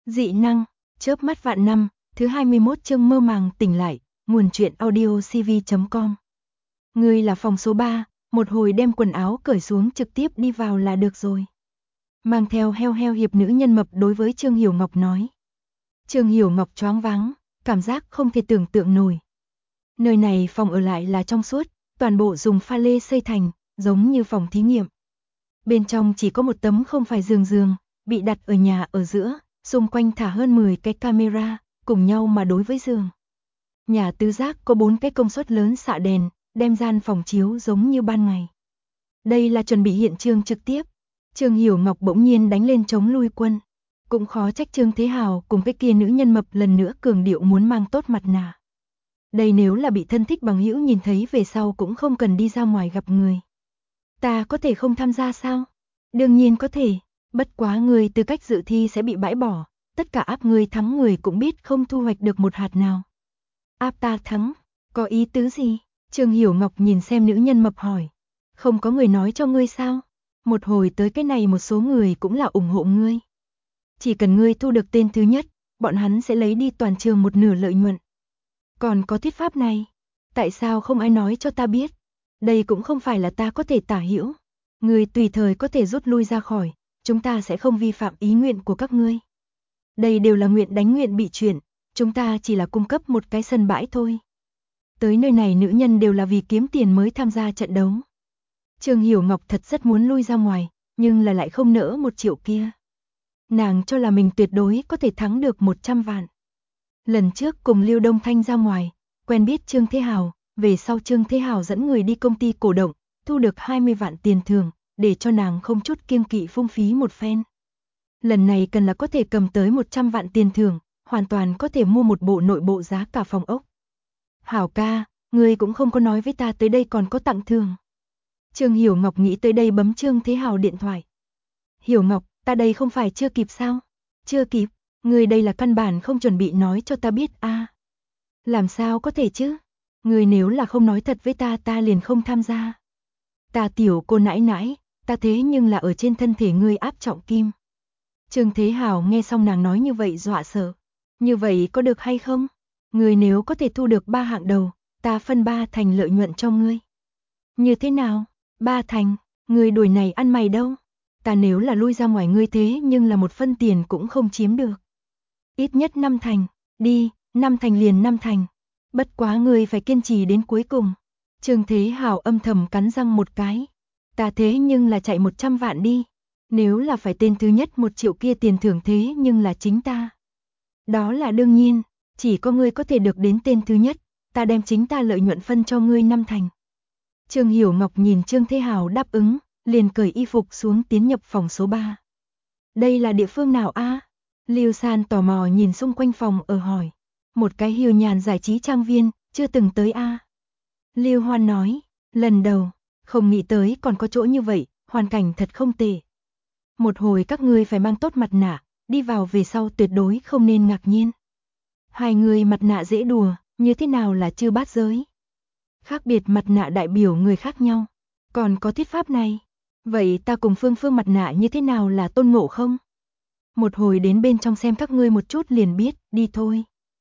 Dị năng, chớp mắt vạn năm, thứ 21 chương mơ màng tỉnh lại, nguồn truyện audio cv.com. Ngươi là phòng số 3, một hồi đem quần áo cởi xuống trực tiếp đi vào là được rồi. Mang theo heo heo hiệp nữ nhân mập đối với Trương Hiểu Ngọc nói. Trương Hiểu Ngọc choáng váng, cảm giác không thể tưởng tượng nổi. Nơi này phòng ở lại là trong suốt, toàn bộ dùng pha lê xây thành, giống như phòng thí nghiệm. Bên trong chỉ có một tấm không phải giường, bị đặt ở nhà ở giữa, xung quanh thả hơn 10 cái camera, cùng nhau mà đối với giường. Nhà tứ giác có 4 cái công suất lớn xạ đèn, đem gian phòng chiếu giống như ban ngày. Đây là chuẩn bị hiện trường trực tiếp. Trương Hiểu Ngọc bỗng nhiên đánh lên chống lui quân. Cũng khó trách Trương Thế Hào cùng cái kia nữ nhân mập lần nữa cường điệu muốn mang tốt mặt nạ. Đây nếu là bị thân thích bằng hữu nhìn thấy về sau cũng không cần đi ra ngoài gặp người. Ta có thể không tham gia sao? Đương nhiên có thể, bất quá người tư cách dự thi sẽ bị bãi bỏ, tất cả áp người thắng người cũng biết không thu hoạch được một hạt nào. Áp ta thắng, có ý tứ gì? Trương Hiểu Ngọc nhìn xem nữ nhân mập hỏi. Không có người nói cho ngươi sao? Một hồi tới cái này một số người cũng là ủng hộ ngươi. Chỉ cần ngươi thu được tên thứ nhất, bọn hắn sẽ lấy đi toàn trường một nửa lợi nhuận. Còn có thuyết pháp này, tại sao không ai nói cho ta biết? Đây cũng không phải là ta có thể tả hữu. Ngươi tùy thời có thể rút lui ra khỏi, chúng ta sẽ không vi phạm ý nguyện của các ngươi. Đây đều là nguyện đánh nguyện bị chuyển, chúng ta chỉ là cung cấp một cái sân bãi thôi. Tới nơi này nữ nhân đều là vì kiếm tiền mới tham gia trận đấu. Trương Hiểu Ngọc thật rất muốn lui ra ngoài, nhưng là lại không nỡ 1 triệu kia. Nàng cho là mình tuyệt đối có thể thắng được 100 vạn. Lần trước cùng Lưu Đông Thanh ra ngoài, quen biết Trương Thế Hào, về sau Trương Thế Hào dẫn người đi công ty cổ động, thu được 20 vạn tiền thưởng, để cho nàng không chút kiêng kỵ phung phí một phen. Lần này cần là có thể cầm tới 100 vạn tiền thưởng, hoàn toàn có thể mua một bộ nội bộ giá cả phòng ốc. Hảo ca, ngươi cũng không có nói với ta tới đây còn có tặng thưởng. Trương Hiểu Ngọc nghĩ tới đây bấm Trương Thế Hào điện thoại. Hiểu Ngọc, ta đây không phải chưa kịp sao? Chưa kịp, ngươi đây là căn bản không chuẩn bị nói cho ta biết a. Làm sao có thể chứ? Ngươi nếu là không nói thật với ta ta liền không tham gia. Ta tiểu cô nãi nãi, ta thế nhưng là ở trên thân thể ngươi áp trọng kim. Trương Thế Hào nghe xong nàng nói như vậy dọa sợ. Như vậy có được hay không? Ngươi nếu có thể thu được 3 hạng đầu, ta phân 3 thành lợi nhuận cho ngươi. Như thế nào? 3 thành, ngươi đuổi này ăn mày đâu? Ta nếu là lui ra ngoài ngươi thế nhưng là 1 phân tiền cũng không chiếm được. Ít nhất 5 thành, đi, 5 thành liền 5 thành. Bất quá ngươi phải kiên trì đến cuối cùng. Trương Thế Hào âm thầm cắn răng một cái. Ta thế nhưng là chạy 100 vạn đi. Nếu là phải tên thứ nhất 1 triệu kia tiền thưởng thế nhưng là chính ta. Đó là đương nhiên, chỉ có ngươi có thể được đến tên thứ nhất, ta đem chính ta lợi nhuận phân cho ngươi 5 thành. Trương Hiểu Ngọc nhìn Trương Thế Hào đáp ứng, liền cởi y phục xuống tiến nhập phòng số 3. Đây là địa phương nào a? Lưu San tò mò nhìn xung quanh phòng ở hỏi. Một cái hiều nhàn giải trí trang viên, chưa từng tới a. Lưu Hoan nói, lần đầu, không nghĩ tới còn có chỗ như vậy, hoàn cảnh thật không tệ. Một hồi các ngươi phải mang tốt mặt nạ, đi vào về sau tuyệt đối không nên ngạc nhiên. Hai người mặt nạ dễ đùa, như thế nào là chư bát giới? Khác biệt mặt nạ đại biểu người khác nhau, còn có thuyết pháp này. Vậy ta cùng Phương Phương mặt nạ như thế nào là Tôn Ngộ không? Một hồi đến bên trong xem các ngươi một chút liền biết, đi thôi.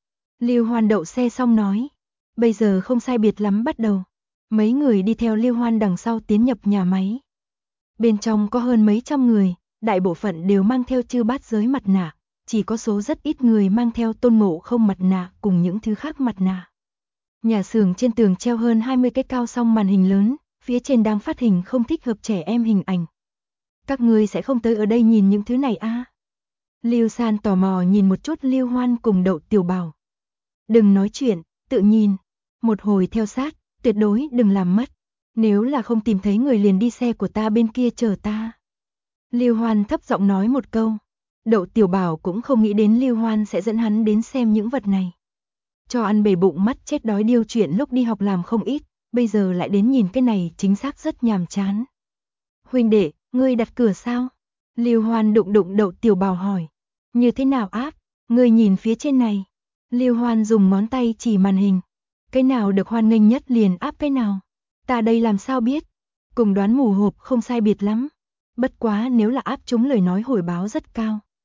Lưu Hoan đậu xe xong nói, bây giờ không sai biệt lắm bắt đầu. Mấy người đi theo Lưu Hoan đằng sau tiến nhập nhà máy. Bên trong có hơn mấy trăm người, đại bộ phận đều mang theo chư bát giới mặt nạ, chỉ có số rất ít người mang theo Tôn Ngộ không mặt nạ cùng những thứ khác mặt nạ. Nhà xưởng trên tường treo hơn 20 cái cao song màn hình lớn, phía trên đang phát hình không thích hợp trẻ em hình ảnh. Các ngươi sẽ không tới ở đây nhìn những thứ này a? Lưu San tò mò nhìn một chút Lưu Hoan cùng Đậu Tiểu Bảo. Đừng nói chuyện, tự nhìn. Một hồi theo sát, tuyệt đối đừng làm mất. Nếu là không tìm thấy người liền đi xe của ta bên kia chờ ta. Lưu Hoan thấp giọng nói một câu. Đậu Tiểu Bảo cũng không nghĩ đến Lưu Hoan sẽ dẫn hắn đến xem những vật này. Cho ăn bể bụng mắt chết đói điêu chuyện lúc đi học làm không ít, bây giờ lại đến nhìn cái này chính xác rất nhàm chán. Huynh đệ, ngươi đặt cửa sao? Lưu Hoan đụng đụng Đậu Tiểu Bảo hỏi. Như thế nào áp? Ngươi nhìn phía trên này. Lưu Hoan dùng ngón tay chỉ màn hình. Cái nào được hoan nghênh nhất liền áp cái nào? Ta đây làm sao biết? Cùng đoán mù hộp không sai biệt lắm. Bất quá nếu là áp chúng lời nói hồi báo rất cao.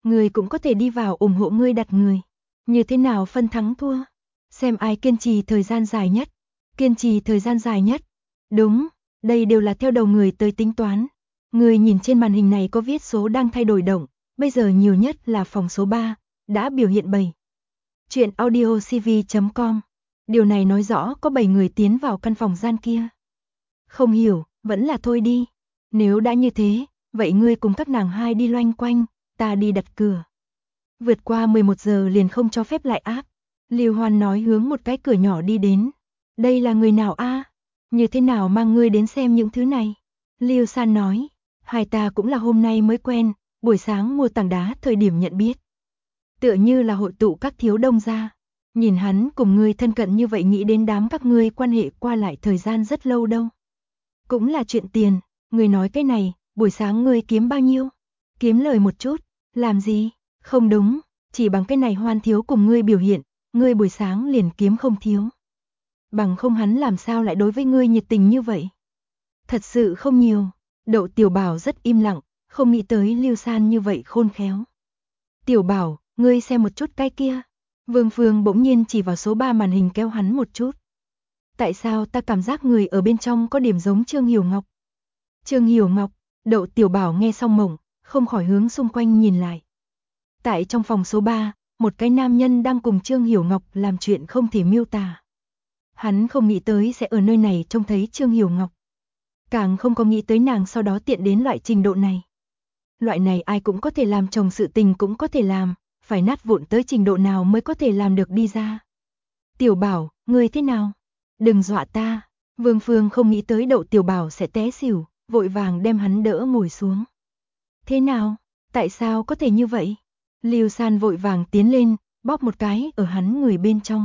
Ngươi cũng có thể đi vào ủng hộ ngươi đặt người. Như thế nào phân thắng thua? Xem ai kiên trì thời gian dài nhất. Kiên trì thời gian dài nhất. Đúng, đây đều là theo đầu người tới tính toán. Ngươi nhìn trên màn hình này có viết số đang thay đổi động, bây giờ nhiều nhất là phòng số 3, đã biểu hiện 7. Chuyện audiocv.com. Điều này nói rõ có 7 người tiến vào căn phòng gian kia. Không hiểu, vẫn là thôi đi. Nếu đã như thế, vậy ngươi cùng các nàng hai đi loanh quanh, ta đi đặt cửa. Vượt qua 11 giờ liền không cho phép lại áp. Lưu Hoan nói hướng một cái cửa nhỏ đi đến. Đây là người nào a? Như thế nào mang ngươi đến xem những thứ này? Lưu San nói, hai ta cũng là hôm nay mới quen, buổi sáng mua tảng đá thời điểm nhận biết. Tựa như là hội tụ các thiếu đông gia. Nhìn hắn cùng ngươi thân cận như vậy nghĩ đến đám các ngươi quan hệ qua lại thời gian rất lâu đâu. Cũng là chuyện tiền, ngươi nói cái này, buổi sáng ngươi kiếm bao nhiêu? Kiếm lời một chút, làm gì? Không đúng, chỉ bằng cái này Hoan thiếu cùng ngươi biểu hiện, ngươi buổi sáng liền kiếm không thiếu. Bằng không hắn làm sao lại đối với ngươi nhiệt tình như vậy? Thật sự không nhiều. Đậu Tiểu Bảo rất im lặng, không nghĩ tới Lưu San như vậy khôn khéo. Tiểu Bảo, ngươi xem một chút cái kia. Vương Phương bỗng nhiên chỉ vào số 3 màn hình kéo hắn một chút. Tại sao ta cảm giác người ở bên trong có điểm giống Trương Hiểu Ngọc? Trương Hiểu Ngọc, Đậu Tiểu Bảo nghe xong mộng, không khỏi hướng xung quanh nhìn lại. Tại trong phòng số 3, một cái nam nhân đang cùng Trương Hiểu Ngọc làm chuyện không thể miêu tả. Hắn không nghĩ tới sẽ ở nơi này trông thấy Trương Hiểu Ngọc. Càng không có nghĩ tới nàng sau đó tiện đến loại trình độ này. Loại này ai cũng có thể làm, chồng sự tình cũng có thể làm, phải nát vụn tới trình độ nào mới có thể làm được đi ra. Tiểu Bảo, ngươi thế nào? Đừng dọa ta. Vương Phương không nghĩ tới Đậu Tiểu Bảo sẽ té xỉu, vội vàng đem hắn đỡ ngồi xuống. Thế nào? Tại sao có thể như vậy? Lưu San vội vàng tiến lên, bóp một cái ở hắn người bên trong.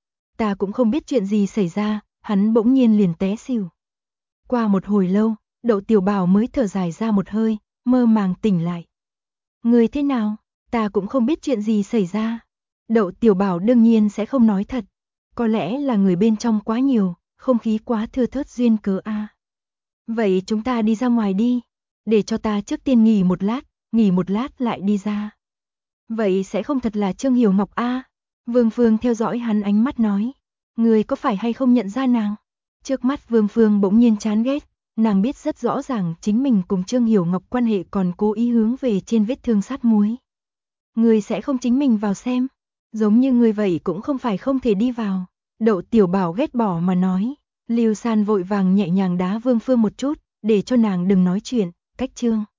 Ta cũng không biết chuyện gì xảy ra, hắn bỗng nhiên liền té xỉu. Qua một hồi lâu, Đậu Tiểu Bảo mới thở dài ra một hơi, mơ màng tỉnh lại. Người thế nào? Ta cũng không biết chuyện gì xảy ra. Đậu Tiểu Bảo đương nhiên sẽ không nói thật. Có lẽ là người bên trong quá nhiều, không khí quá thưa thớt duyên cớ a. Vậy chúng ta đi ra ngoài đi. Để cho ta trước tiên nghỉ một lát lại đi ra. Vậy sẽ không thật là Trương Hiểu Ngọc a? Vương Phương theo dõi hắn ánh mắt nói. Người có phải hay không nhận ra nàng? Trước mắt Vương Phương bỗng nhiên chán ghét. Nàng biết rất rõ ràng chính mình cùng Trương Hiểu Ngọc quan hệ còn cố ý hướng về trên vết thương sát muối. Người sẽ không chính mình vào xem. Giống như người vậy cũng không phải không thể đi vào. Đậu Tiểu Bảo ghét bỏ mà nói. Lưu San vội vàng nhẹ nhàng đá Vương Phương một chút, để cho nàng đừng nói chuyện, cách Trương